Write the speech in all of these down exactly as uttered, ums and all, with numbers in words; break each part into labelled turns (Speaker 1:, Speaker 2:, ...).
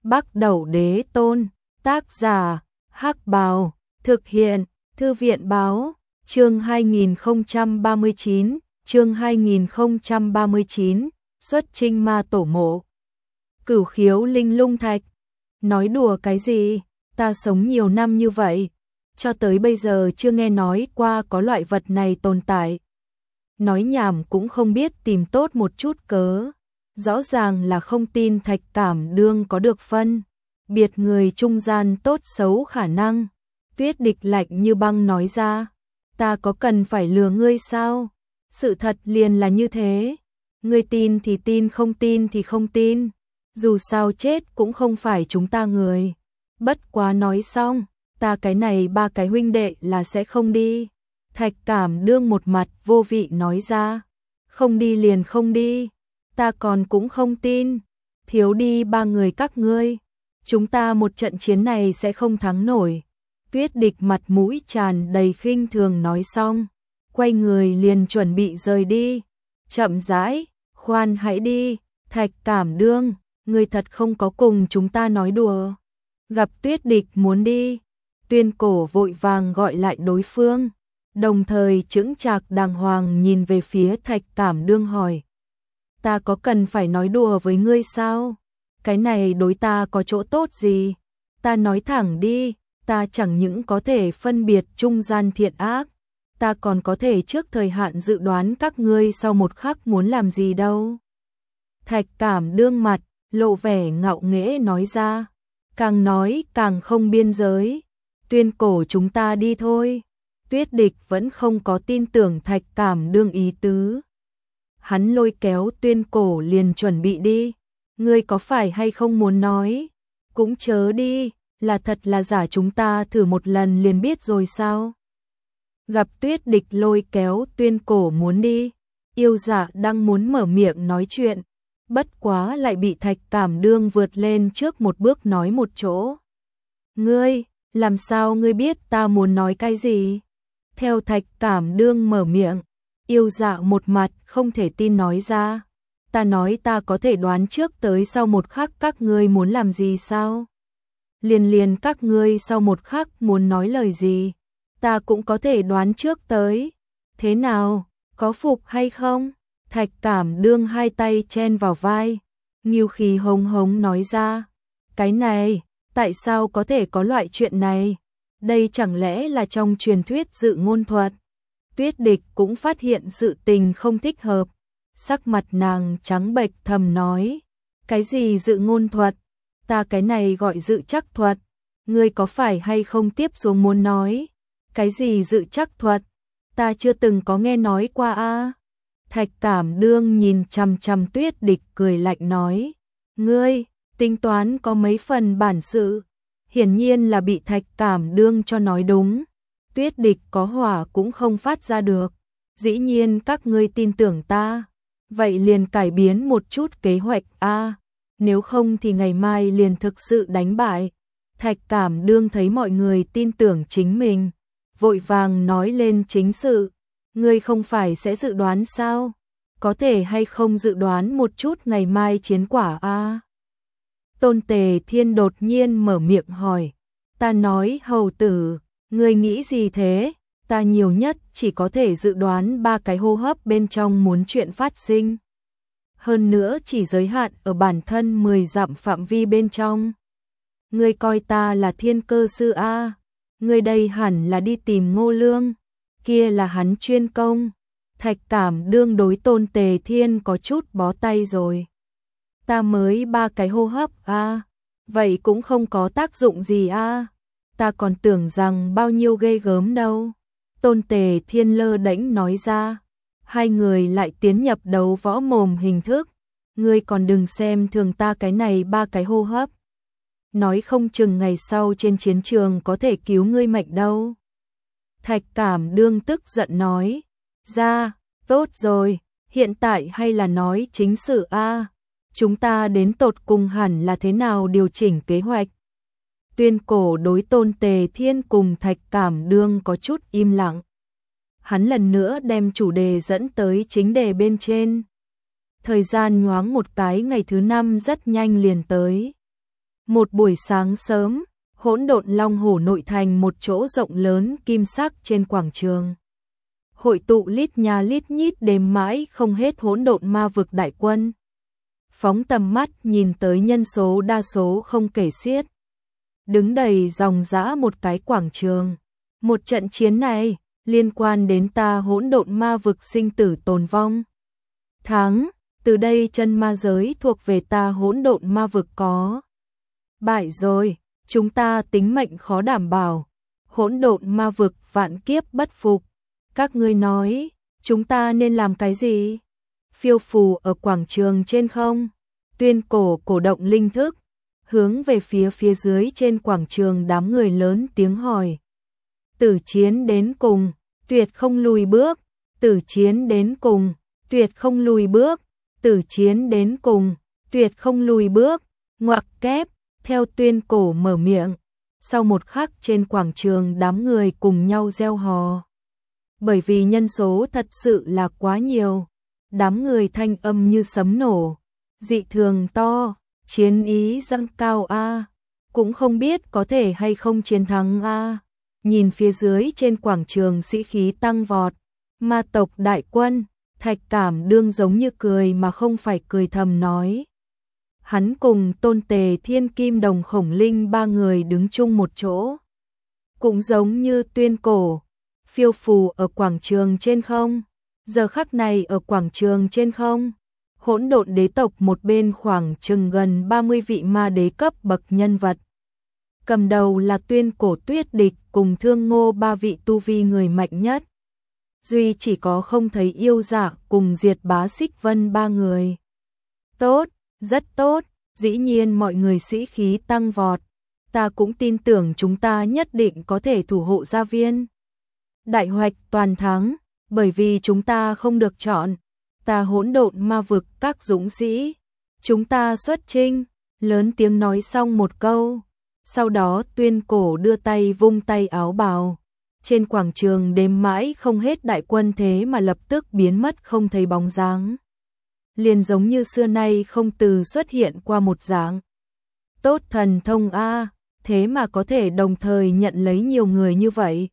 Speaker 1: Bắc Đẩu Đế Tôn, tác giả, Hắc Bào, thực hiện, Thư viện báo, chương hai nghìn không trăm ba mươi chín, chương hai nghìn không trăm ba mươi chín, xuất chinh ma tổ mộ. Cửu khiếu linh lung thạch, nói đùa cái gì, ta sống nhiều năm như vậy, cho tới bây giờ chưa nghe nói qua có loại vật này tồn tại. Nói nhảm cũng không biết tìm tốt một chút cớ, rõ ràng là không tin Thạch Cảm Đương có được phân biệt người trung gian tốt xấu khả năng. Tuyết Địch lạnh như băng nói ra, ta có cần phải lừa ngươi sao? Sự thật liền là như thế, ngươi tin thì tin, không tin thì không tin, dù sao chết cũng không phải chúng ta người. Bất quá nói xong, ta cái này ba cái huynh đệ là sẽ không đi. Thạch Cảm Đương một mặt vô vị nói ra, không đi liền không đi, ta còn cũng không tin, thiếu đi ba người các ngươi, chúng ta một trận chiến này sẽ không thắng nổi. Tuyết Địch mặt mũi tràn đầy khinh thường nói xong, quay người liền chuẩn bị rời đi. Chậm rãi, khoan hãy đi, Thạch Cảm Đương, ngươi thật không có cùng chúng ta nói đùa. Gặp Tuyết Địch muốn đi, Tuyên Cổ vội vàng gọi lại đối phương, đồng thời chững chạc đàng hoàng nhìn về phía Thạch Cảm Đương hỏi, ta có cần phải nói đùa với ngươi sao? Cái này đối ta có chỗ tốt gì? Ta nói thẳng đi, ta chẳng những có thể phân biệt trung gian thiện ác, ta còn có thể trước thời hạn dự đoán các ngươi sau một khắc muốn làm gì đâu. Thạch Cảm Đương mặt, lộ vẻ ngạo nghễ nói ra, càng nói càng không biên giới. Tuyên Cổ, chúng ta đi thôi. Tuyết Địch vẫn không có tin tưởng Thạch Cảm Đương ý tứ. Hắn lôi kéo Tuyên Cổ liền chuẩn bị đi. Ngươi có phải hay không muốn nói? Cũng chớ đi, là thật là giả chúng ta thử một lần liền biết rồi sao? Gặp Tuyết Địch lôi kéo Tuyên Cổ muốn đi, yêu dạ đang muốn mở miệng nói chuyện, bất quá lại bị Thạch Cảm Đương vượt lên trước một bước nói một chỗ. Ngươi, làm sao ngươi biết ta muốn nói cái gì? Theo Thạch Cảm Đương mở miệng, yêu dạ một mặt không thể tin nói ra, ta nói ta có thể đoán trước tới sau một khắc các ngươi muốn làm gì sao? Liền liền các ngươi sau một khắc muốn nói lời gì, ta cũng có thể đoán trước tới. Thế nào, có phục hay không? Thạch Cảm Đương hai tay chen vào vai, ngưu khí hống hống nói ra, cái này, tại sao có thể có loại chuyện này? Đây chẳng lẽ là trong truyền thuyết dự ngôn thuật? Tuyết Địch cũng phát hiện sự tình không thích hợp, sắc mặt nàng trắng bệch thầm nói, cái gì dự ngôn thuật? Ta cái này gọi dự chắc thuật, ngươi có phải hay không tiếp xuống muốn nói? Cái gì dự chắc thuật? Ta chưa từng có nghe nói qua a. Thạch Cảm Đương nhìn chằm chằm Tuyết Địch cười lạnh nói, ngươi, tính toán có mấy phần bản sự. Hiển nhiên là bị Thạch Cảm Đương cho nói đúng. Tuyết Địch có hỏa cũng không phát ra được. Dĩ nhiên các ngươi tin tưởng ta, vậy liền cải biến một chút kế hoạch a, nếu không thì ngày mai liền thực sự đánh bại. Thạch Cảm Đương thấy mọi người tin tưởng chính mình, vội vàng nói lên chính sự. Ngươi không phải sẽ dự đoán sao? Có thể hay không dự đoán một chút ngày mai chiến quả a? Tôn Tề Thiên đột nhiên mở miệng hỏi. Ta nói hầu tử, ngươi nghĩ gì thế? Ta nhiều nhất chỉ có thể dự đoán ba cái hô hấp bên trong muốn chuyện phát sinh. Hơn nữa chỉ giới hạn ở bản thân mười dặm phạm vi bên trong. Ngươi coi ta là thiên cơ sư a? Ngươi đây hẳn là đi tìm Ngô Lương, kia là hắn chuyên công. Thạch Cảm Đương đối Tôn Tề Thiên có chút bó tay rồi. Ta mới ba cái hô hấp a, vậy cũng không có tác dụng gì a. Ta còn tưởng rằng bao nhiêu ghê gớm đâu. Tôn Tề Thiên lơ đễnh nói ra. Hai người lại tiến nhập đấu võ mồm hình thức. Ngươi còn đừng xem thường ta cái này ba cái hô hấp. Nói không chừng ngày sau trên chiến trường có thể cứu ngươi mệnh đâu. Thạch Cảm Đương tức giận nói. Ra, tốt rồi, hiện tại hay là nói chính sự a. Chúng ta đến tột cùng hẳn là thế nào điều chỉnh kế hoạch? Tuyên Cổ đối Tôn Tề Thiên cùng Thạch Cảm Đương có chút im lặng. Hắn lần nữa đem chủ đề dẫn tới chính đề bên trên. Thời gian nhoáng một cái, ngày thứ năm rất nhanh liền tới. Một buổi sáng sớm, Hỗn Độn Long Hổ nội thành một chỗ rộng lớn kim sắc trên quảng trường. Hội tụ lít nha lít nhít đếm mãi không hết hỗn độn ma vực đại quân. Phóng tầm mắt nhìn tới nhân số đa số không kể xiết. Đứng đầy dòng dã một cái quảng trường. Một trận chiến này liên quan đến ta hỗn độn ma vực sinh tử tồn vong. Thắng, từ đây chân ma giới thuộc về ta hỗn độn ma vực có. Bại rồi, chúng ta tính mệnh khó đảm bảo. Hỗn độn ma vực vạn kiếp bất phục. Các ngươi nói, chúng ta nên làm cái gì? Phiêu phù ở quảng trường trên không. Tuyên cổ cổ động linh thức, hướng về phía phía dưới trên quảng trường đám người lớn tiếng hỏi. Tử chiến đến cùng, tuyệt không lùi bước. Tử chiến đến cùng, tuyệt không lùi bước. Tử chiến đến cùng, tuyệt không lùi bước. Ngoặc kép, theo tuyên cổ mở miệng. Sau một khắc trên quảng trường đám người cùng nhau reo hò. Bởi vì nhân số thật sự là quá nhiều. Đám người thanh âm như sấm nổ. Dị thường to, chiến ý dâng cao a, cũng không biết có thể hay không chiến thắng a. Nhìn phía dưới trên quảng trường sĩ khí tăng vọt, ma tộc đại quân, Thạch Cảm Đương giống như cười mà không phải cười thầm nói. Hắn cùng Tôn Tề Thiên Kim Đồng Khổng Linh ba người đứng chung một chỗ, cũng giống như tuyên cổ, phiêu phù ở quảng trường trên không. Giờ khắc này ở quảng trường trên không, Hỗn Độn đế tộc một bên khoảng chừng gần ba mươi vị ma đế cấp bậc nhân vật. Cầm đầu là tuyên cổ Tuyết Địch cùng Thương Ngô ba vị tu vi người mạnh nhất. Duy chỉ có không thấy Yêu Dạ cùng Diệt Bá Xích Vân ba người. Tốt, rất tốt, dĩ nhiên mọi người sĩ khí tăng vọt. Ta cũng tin tưởng chúng ta nhất định có thể thủ hộ gia viên. Đại hoạch toàn thắng, bởi vì chúng ta không được chọn. Ta hỗn độn ma vực các dũng sĩ. Chúng ta xuất chinh, lớn tiếng nói xong một câu. Sau đó tuyên cổ đưa tay vung tay áo bào. Trên quảng trường đếm mãi không hết đại quân thế mà lập tức biến mất không thấy bóng dáng. Liền giống như xưa nay không từ xuất hiện qua một dạng. Tốt thần thông a, thế mà có thể đồng thời nhận lấy nhiều người như vậy.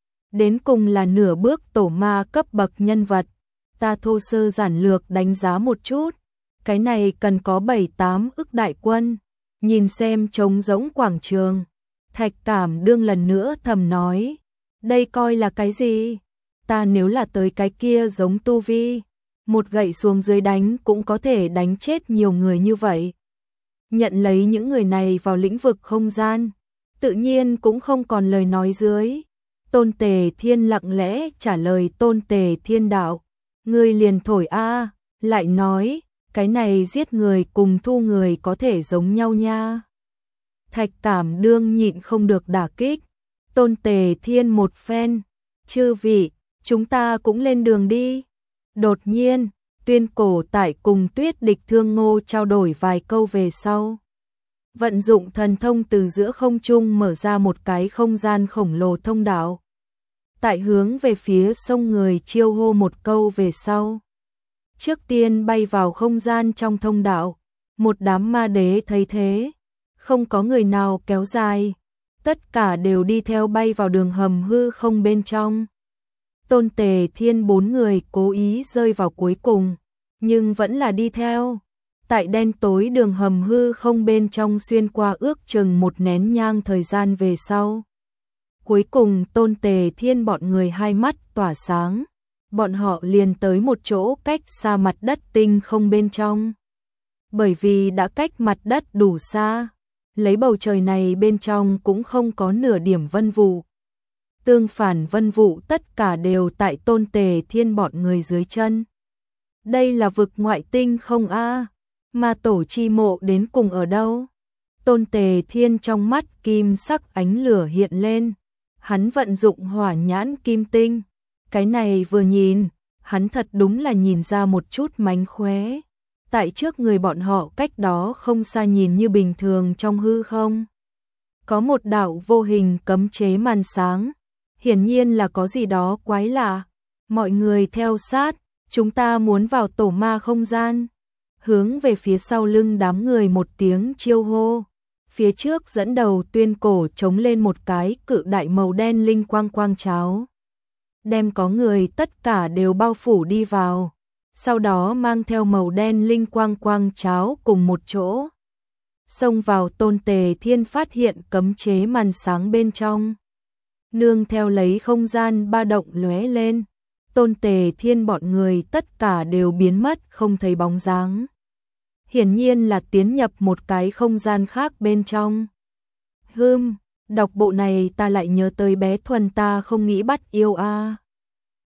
Speaker 1: Đến cùng là nửa bước tổ ma cấp bậc nhân vật. Ta thô sơ giản lược đánh giá một chút. Cái này cần có bảy tám ức đại quân. Nhìn xem trống rỗng quảng trường. Thạch Cảm Đương lần nữa thầm nói. Đây coi là cái gì? Ta nếu là tới cái kia giống tu vi. Một gậy xuống dưới đánh cũng có thể đánh chết nhiều người như vậy. Nhận lấy những người này vào lĩnh vực không gian. Tự nhiên cũng không còn lời nói dưới. Tôn Tề Thiên lặng lẽ trả lời Tôn Tề Thiên đạo. Ngươi liền thổi a, lại nói, cái này giết người cùng thu người có thể giống nhau nha. Thạch Cảm Đương nhịn không được đả kích. Tôn Tề Thiên một phen, chư vị, chúng ta cũng lên đường đi. Đột nhiên, tuyên cổ tại cùng Tuyết Địch Thương Ngô trao đổi vài câu về sau. Vận dụng thần thông từ giữa không trung mở ra một cái không gian khổng lồ thông đạo. Tại hướng về phía sông người chiêu hô một câu về sau. Trước tiên bay vào không gian trong thông đạo. Một đám ma đế thấy thế. Không có người nào kéo dài. Tất cả đều đi theo bay vào đường hầm hư không bên trong. Tôn Tề Thiên bốn người cố ý rơi vào cuối cùng. Nhưng vẫn là đi theo. Tại đen tối đường hầm hư không bên trong xuyên qua ước chừng một nén nhang thời gian về sau. Cuối cùng Tôn Tề Thiên bọn người hai mắt tỏa sáng. Bọn họ liền tới một chỗ cách xa mặt đất tinh không bên trong. Bởi vì đã cách mặt đất đủ xa. Lấy bầu trời này bên trong cũng không có nửa điểm vân vụ. Tương phản vân vụ tất cả đều tại Tôn Tề Thiên bọn người dưới chân. Đây là vực ngoại tinh không a? Ma tổ chi mộ đến cùng ở đâu? Tôn Tề Thiên trong mắt kim sắc ánh lửa hiện lên. Hắn vận dụng hỏa nhãn kim tinh. Cái này vừa nhìn, hắn thật đúng là nhìn ra một chút mánh khóe. Tại trước người bọn họ cách đó không xa nhìn như bình thường trong hư không. Có một đạo vô hình cấm chế màn sáng. Hiển nhiên là có gì đó quái lạ. Mọi người theo sát, chúng ta muốn vào tổ ma không gian. Hướng về phía sau lưng đám người một tiếng chiêu hô. phía trước dẫn đầu tuyên cổ chống lên một cái cự đại màu đen linh quang quang cháo. Đem có người tất cả đều bao phủ đi vào, sau đó mang theo màu đen linh quang quang cháo cùng một chỗ. Xông vào Tôn Tề Thiên phát hiện cấm chế màn sáng bên trong. Nương theo lấy không gian ba động lóe lên, Tôn Tề Thiên bọn người tất cả đều biến mất không thấy bóng dáng. Hiển nhiên là tiến nhập một cái không gian khác bên trong. Hừm, đọc bộ này ta lại nhớ tới bé Thuần ta không nghĩ bắt yêu a.